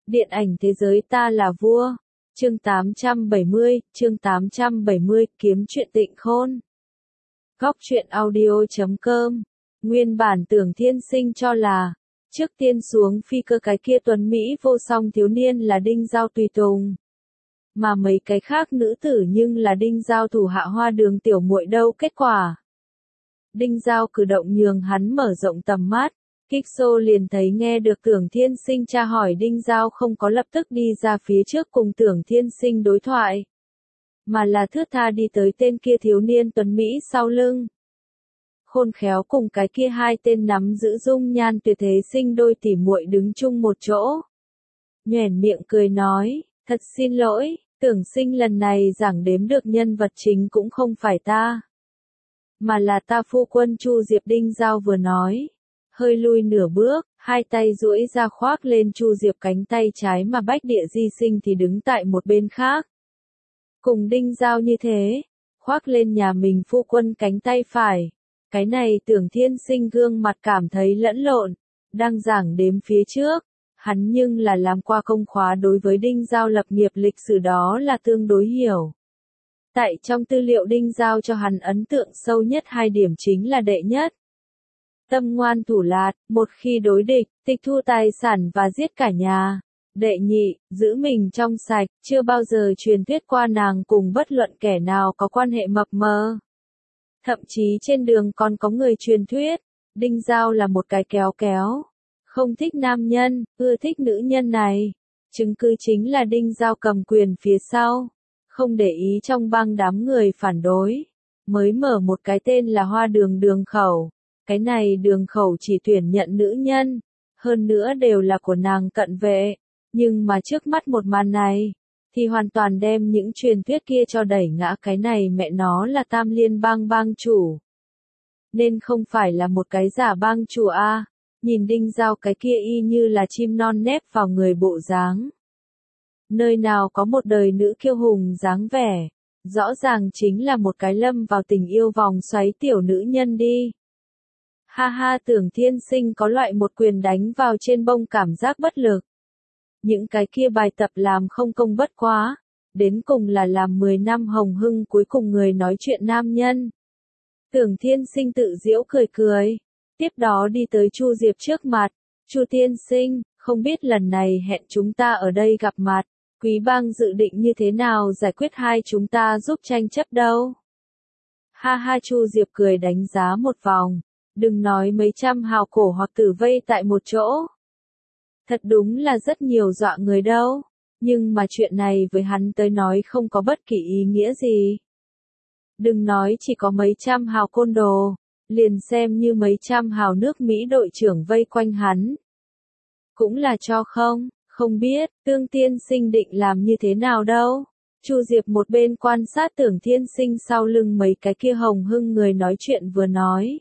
Điện ảnh thế giới ta là vua. Chương 870, kiếm chuyện Tịnh Khôn. Góc truyện audio.com. Nguyên bản Tưởng Thiên Sinh cho là, trước tiên xuống phi cơ cái kia tuấn Mỹ vô song thiếu niên là Đinh Giao tùy tùng. Mà mấy cái khác nữ tử nhưng là Đinh Giao thủ hạ Hoa Đường tiểu muội đâu. Kết quả, Đinh Giao cử động nhường hắn mở rộng tầm mắt. Kích Xô liền thấy nghe được Tưởng Thiên Sinh tra hỏi, Đinh Giao không có lập tức đi ra phía trước cùng Tưởng Thiên Sinh đối thoại, mà là thướt tha đi tới tên kia thiếu niên tuấn Mỹ sau lưng. Khôn khéo cùng cái kia hai tên nắm giữ dung nhan tuyệt thế sinh đôi tỉ muội đứng chung một chỗ. Nhoẻn miệng cười nói, thật xin lỗi, Tưởng Sinh lần này giảng đếm được nhân vật chính cũng không phải ta, mà là ta phu quân Chu Diệp. Đinh Giao vừa nói, hơi lui nửa bước, hai tay duỗi ra khoác lên Chu Diệp cánh tay trái, mà Bách Địa Di Sinh thì đứng tại một bên khác. Cùng Đinh Giao như thế, khoác lên nhà mình phu quân cánh tay phải. Cái này Tưởng Thiên Sinh gương mặt cảm thấy lẫn lộn, đang giảng đếm phía trước, hắn nhưng là làm qua công khóa, đối với Đinh Giao lập nghiệp lịch sử đó là tương đối hiểu. Tại trong tư liệu Đinh Giao cho hắn ấn tượng sâu nhất hai điểm chính là đệ nhất, tâm ngoan thủ lạt, một khi đối địch, tịch thu tài sản và giết cả nhà. Đệ nhị, giữ mình trong sạch, chưa bao giờ truyền thuyết qua nàng cùng bất luận kẻ nào có quan hệ mập mờ. Thậm chí trên đường còn có người truyền thuyết, Đinh Giao là một cái kéo kéo, không thích nam nhân, ưa thích nữ nhân này. Chứng cứ chính là Đinh Giao cầm quyền phía sau, không để ý trong bang đám người phản đối, mới mở một cái tên là Hoa Đường đường khẩu. Cái này đường khẩu chỉ tuyển nhận nữ nhân, hơn nữa đều là của nàng cận vệ. Nhưng mà trước mắt một màn này, thì hoàn toàn đem những truyền thuyết kia cho đẩy ngã. Cái này mẹ nó là Tam Liên bang bang chủ, nên không phải là một cái giả bang chủ a. Nhìn Đinh Giao cái kia y như là chim non nép vào người bộ dáng, nơi nào có một đời nữ kiêu hùng dáng vẻ, rõ ràng chính là một cái lâm vào tình yêu vòng xoáy tiểu nữ nhân đi. Ha ha, Tưởng Thiên Sinh có loại một quyền đánh vào trên bông cảm giác bất lực. Những cái kia bài tập làm không công bất quá, đến cùng là làm 10 năm hồng hưng cuối cùng người nói chuyện nam nhân. Tưởng Thiên Sinh tự giễu cười cười, tiếp đó đi tới Chu Diệp trước mặt. Chu Thiên Sinh, không biết lần này hẹn chúng ta ở đây gặp mặt, quý bang dự định như thế nào giải quyết hai chúng ta giúp tranh chấp đâu? Ha ha, Chu Diệp cười đánh giá một vòng. Đừng nói mấy trăm hào cổ hoặc tử vây tại một chỗ, thật đúng là rất nhiều dọa người đâu. Nhưng mà chuyện này với hắn tới nói không có bất kỳ ý nghĩa gì. Đừng nói chỉ có mấy trăm hào côn đồ, liền xem như mấy trăm hào nước Mỹ đội trưởng vây quanh hắn, cũng là cho không biết Tưởng Thiên Sinh định làm như thế nào đâu. Chu Diệp một bên quan sát Tưởng Thiên Sinh sau lưng mấy cái kia hồng hưng người nói chuyện vừa nói,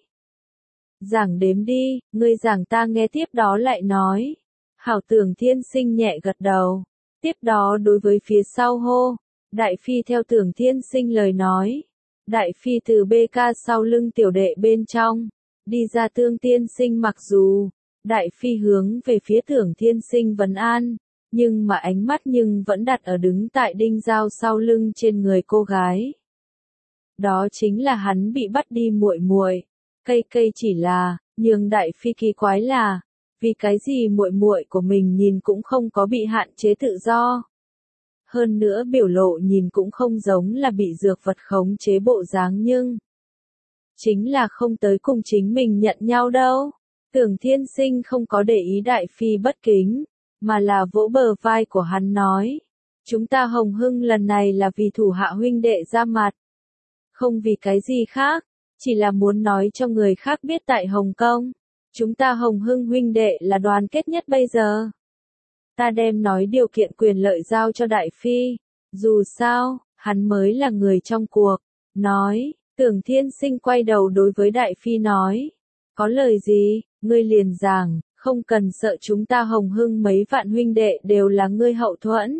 giảng đếm đi, ngươi giảng ta nghe, tiếp đó lại nói. Hảo. Tưởng Thiên Sinh nhẹ gật đầu, tiếp đó đối với phía sau hô, Đại Phi. Theo Tưởng Thiên Sinh lời nói, Đại Phi từ BK sau lưng tiểu đệ bên trong đi ra. Tưởng Thiên Sinh mặc dù Đại Phi hướng về phía Tưởng Thiên Sinh vấn an, nhưng mà ánh mắt nhưng vẫn đặt ở đứng tại Đinh Giao sau lưng trên người cô gái. Đó chính là hắn bị bắt đi muội muội. Cây chỉ là, nhưng Đại Phi kỳ quái là, vì cái gì muội muội của mình nhìn cũng không có bị hạn chế tự do. Hơn nữa biểu lộ nhìn cũng không giống là bị dược vật khống chế bộ dáng, nhưng chính là không tới cùng chính mình nhận nhau đâu. Tưởng Thiên Sinh không có để ý Đại Phi bất kính, mà là vỗ bờ vai của hắn nói, chúng ta hồng hưng lần này là vì thủ hạ huynh đệ ra mặt, không vì cái gì khác. Chỉ là muốn nói cho người khác biết tại Hồng Kông, chúng ta hồng hưng huynh đệ là đoàn kết nhất bây giờ. Ta đem nói điều kiện quyền lợi giao cho Đại Phi, dù sao, hắn mới là người trong cuộc. Nói, Tưởng Thiên Sinh quay đầu đối với Đại Phi nói, có lời gì, ngươi liền giảng, không cần sợ, chúng ta hồng hưng mấy vạn huynh đệ đều là ngươi hậu thuẫn.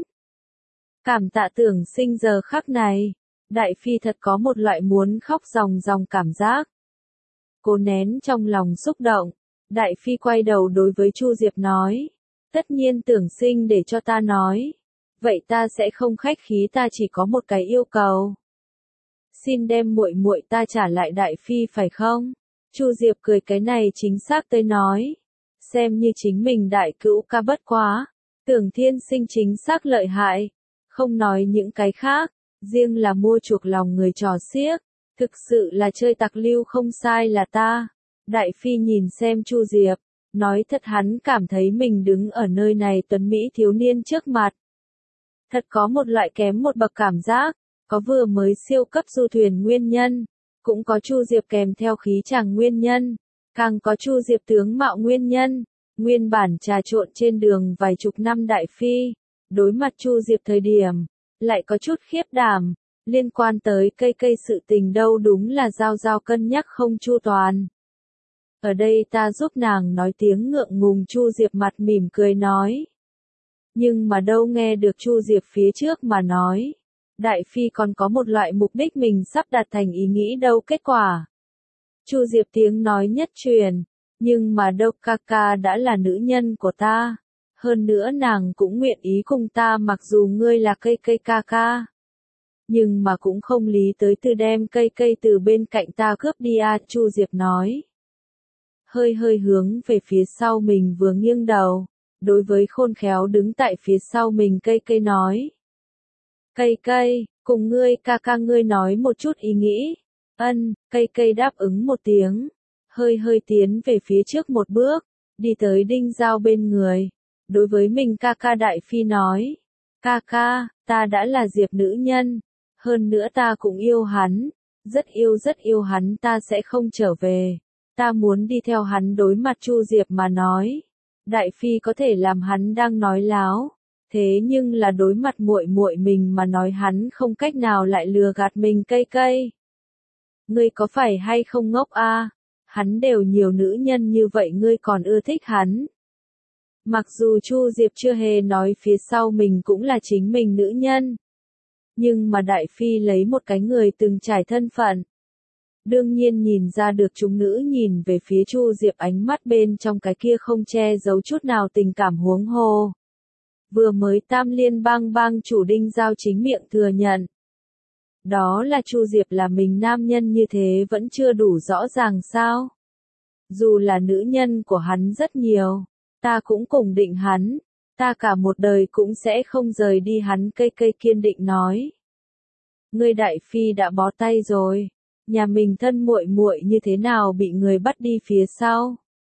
Cảm tạ Tưởng Sinh. Giờ khắc này, Đại Phi thật có một loại muốn khóc ròng ròng cảm giác. Cô nén trong lòng xúc động, Đại Phi quay đầu đối với Chu Diệp nói, Tất nhiên Tưởng Sinh để cho ta nói. Vậy ta sẽ không khách khí, ta chỉ có một cái yêu cầu. Xin đem muội muội ta trả lại đại phi phải không? Chu Diệp cười, cái này chính xác tới nói. Xem như chính mình đại cữu ca bất quá. Tưởng Thiên Sinh chính xác lợi hại. Không nói những cái khác. Riêng là mua chuộc lòng người trò xiếc. Thực sự là chơi tặc lưu không sai là ta. Đại phi nhìn xem Chu Diệp. Nói thật hắn cảm thấy mình đứng ở nơi này tuấn Mỹ thiếu niên trước mặt. Thật có một loại kém một bậc cảm giác. Có vừa mới siêu cấp du thuyền nguyên nhân. Cũng có Chu Diệp kèm theo khí chàng nguyên nhân. Càng có Chu Diệp tướng mạo nguyên nhân. Nguyên bản trà trộn trên đường vài chục năm đại phi. Đối mặt Chu Diệp thời điểm. Lại có chút khiếp đảm. Liên quan tới cây sự tình đâu đúng là giao cân nhắc không chu toàn. Ở đây ta giúp nàng nói tiếng ngượng ngùng, Chu Diệp mặt mỉm cười nói. Nhưng mà đâu nghe được Chu Diệp phía trước mà nói. Đại phi còn có một loại mục đích mình sắp đạt thành ý nghĩ đâu kết quả. Chu Diệp tiếng nói nhất truyền. Nhưng mà đâu, ca ca đã là nữ nhân của ta. Hơn nữa nàng cũng nguyện ý cùng ta mặc dù ngươi là cây ca ca. Nhưng mà cũng không lý tới từ đem cây từ bên cạnh ta cướp đi à, Chu Diệp nói. Hơi hướng về phía sau mình vừa nghiêng đầu. Đối với khôn khéo đứng tại phía sau mình cây nói. Cây, cùng ngươi ca ca ngươi nói một chút ý nghĩ. Ân, cây đáp ứng một tiếng. Hơi tiến về phía trước một bước. Đi tới Đinh Giao bên người. Đối với mình ca ca đại phi nói. Ca, ta đã là Diệp nữ nhân. Hơn nữa ta cũng yêu hắn. Rất yêu hắn, ta sẽ không trở về. Ta muốn đi theo hắn đối mặt Chu Diệp mà nói. Đại phi có thể làm hắn đang nói láo. Thế nhưng là đối mặt muội mình mà nói hắn không cách nào lại lừa gạt mình cây. Ngươi có phải hay không ngốc a? Hắn đều nhiều nữ nhân như vậy ngươi còn ưa thích hắn. Mặc dù Chu Diệp chưa hề nói phía sau mình cũng là chính mình nữ nhân. Nhưng mà đại phi lấy một cái người từng trải thân phận. Đương nhiên nhìn ra được chúng nữ nhìn về phía Chu Diệp ánh mắt bên trong cái kia không che giấu chút nào tình cảm huống hồ. Vừa mới Tam Liên bang chủ Đinh Giao chính miệng thừa nhận. Đó là Chu Diệp là mình nam nhân như thế vẫn chưa đủ rõ ràng sao. Dù là nữ nhân của hắn rất nhiều, ta cũng cùng định hắn, ta cả một đời cũng sẽ không rời đi hắn cây kiên định nói. Ngươi đại phi đã bó tay rồi, nhà mình thân muội như thế nào bị người bắt đi phía sau.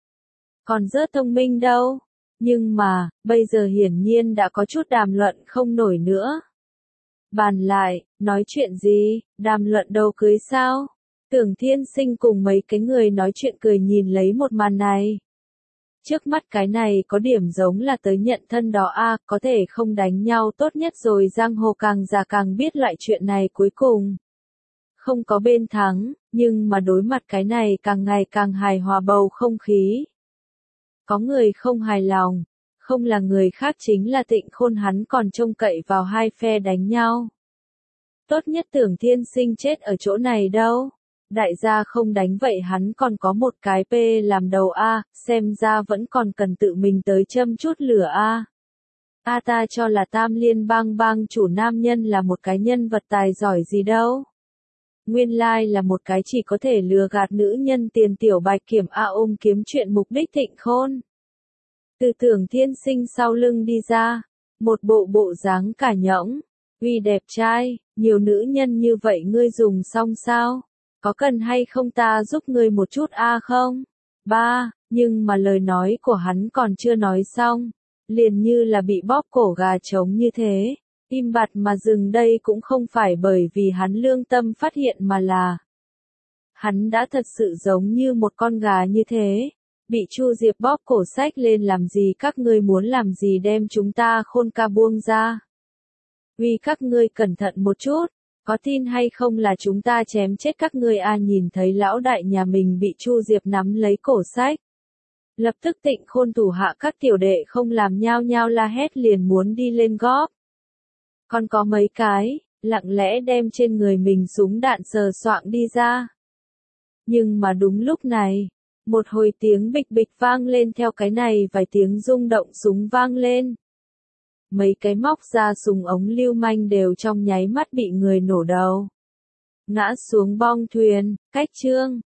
Còn rất thông minh đâu, nhưng mà, bây giờ hiển nhiên đã có chút đàm luận không nổi nữa. Bàn lại, nói chuyện gì, đàm luận đâu cưới sao? Tưởng Thiên Sinh cùng mấy cái người nói chuyện cười nhìn lấy một màn này. Trước mắt cái này có điểm giống là tới nhận thân đó a, có thể không đánh nhau tốt nhất rồi, giang hồ càng già càng biết loại chuyện này cuối cùng. Không có bên thắng, nhưng mà đối mặt cái này càng ngày càng hài hòa bầu không khí. Có người không hài lòng, không là người khác chính là Tịnh Khôn, hắn còn trông cậy vào hai phe đánh nhau. Tốt nhất Tưởng Thiên Sinh chết ở chỗ này đâu. Đại gia không đánh vậy hắn còn có một cái P làm đầu a, xem ra vẫn còn cần tự mình tới châm chút lửa a. Ta cho là Tam Liên bang chủ nam nhân là một cái nhân vật tài giỏi gì đâu. Nguyên lai là một cái chỉ có thể lừa gạt nữ nhân tiền tiểu bạch kiểm ôm kiếm chuyện mục đích Thịnh Khôn. Từ Tưởng Thiên Sinh sau lưng đi ra, một bộ dáng cả nhõng, uy đẹp trai, nhiều nữ nhân như vậy ngươi dùng xong sao? Có cần hay không ta giúp ngươi một chút không? Nhưng mà lời nói của hắn còn chưa nói xong, liền như là bị bóp cổ gà trống như thế, im bặt mà dừng. Đây cũng không phải bởi vì hắn lương tâm phát hiện mà là hắn đã thật sự giống như một con gà như thế, bị Chu Diệp bóp cổ xách lên làm gì, các ngươi muốn làm gì đem chúng ta Khôn ca buông ra. Vì các ngươi cẩn thận một chút. Có tin hay không là chúng ta chém chết các ngươi nhìn thấy lão đại nhà mình bị Chu Diệp nắm lấy cổ xách. Lập tức Tịnh Khôn thủ hạ các tiểu đệ không làm nhao la hét liền muốn đi lên góp. Còn có mấy cái, lặng lẽ đem trên người mình súng đạn sờ soạng đi ra. Nhưng mà đúng lúc này, Một hồi tiếng bịch bịch vang lên, theo cái này vài tiếng rung động súng vang lên. Mấy cái móc ra súng ống lưu manh đều trong nháy mắt bị người nổ đầu. Ngã xuống bong thuyền, cách chương.